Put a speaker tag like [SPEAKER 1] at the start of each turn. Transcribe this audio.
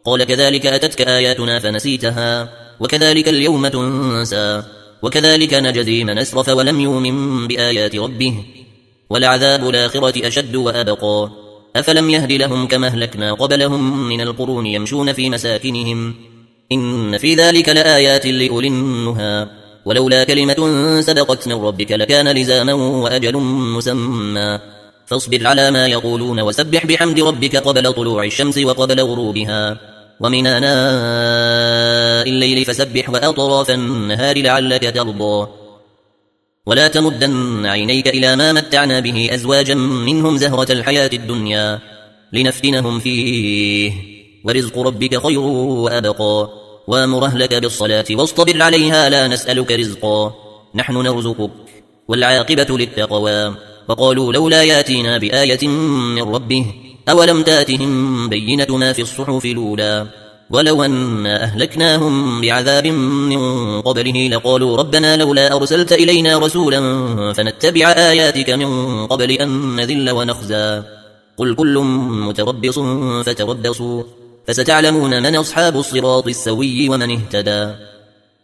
[SPEAKER 1] قال كذلك أتتك آياتنا فنسيتها وكذلك اليوم تنسى وكذلك نجزي من أسرف ولم يؤمن بآيات ربه ولعذاب الآخرة أشد وأبقى أفلم يهد لهم كما أهلكنا قبلهم من القرون يمشون في مساكنهم إن في ذلك لآيات لأولي النهى ولولا كلمة سبقت من ربك لكان لزاما وأجل مسمى فاصبر على ما يقولون وسبح بحمد ربك قبل طلوع الشمس وقبل غروبها ومن آناء الليل فسبح وأطراف النهار لعلك ترضى ولا تمدن عينيك إلى ما متعنا به أزواجا منهم زهرة الحياة الدنيا لنفتنهم فيه ورزق ربك خير وأبقى وامر أهلك بالصلاة واصطبر عليها لا نسألك رزقا نحن نرزقك والعاقبة للتقوى وقالوا لولا ياتينا بآية من ربه أولم تاتهم بينة ما في الصحف الأولى ولو أنا أهلكناهم بعذاب من قبله لقالوا ربنا لولا أرسلت إلينا رسولا فنتبع آياتك من قبل أن نذل ونخزى قل كل متربص فتربصوا فستعلمون من أصحاب الصراط السوي ومن اهتدى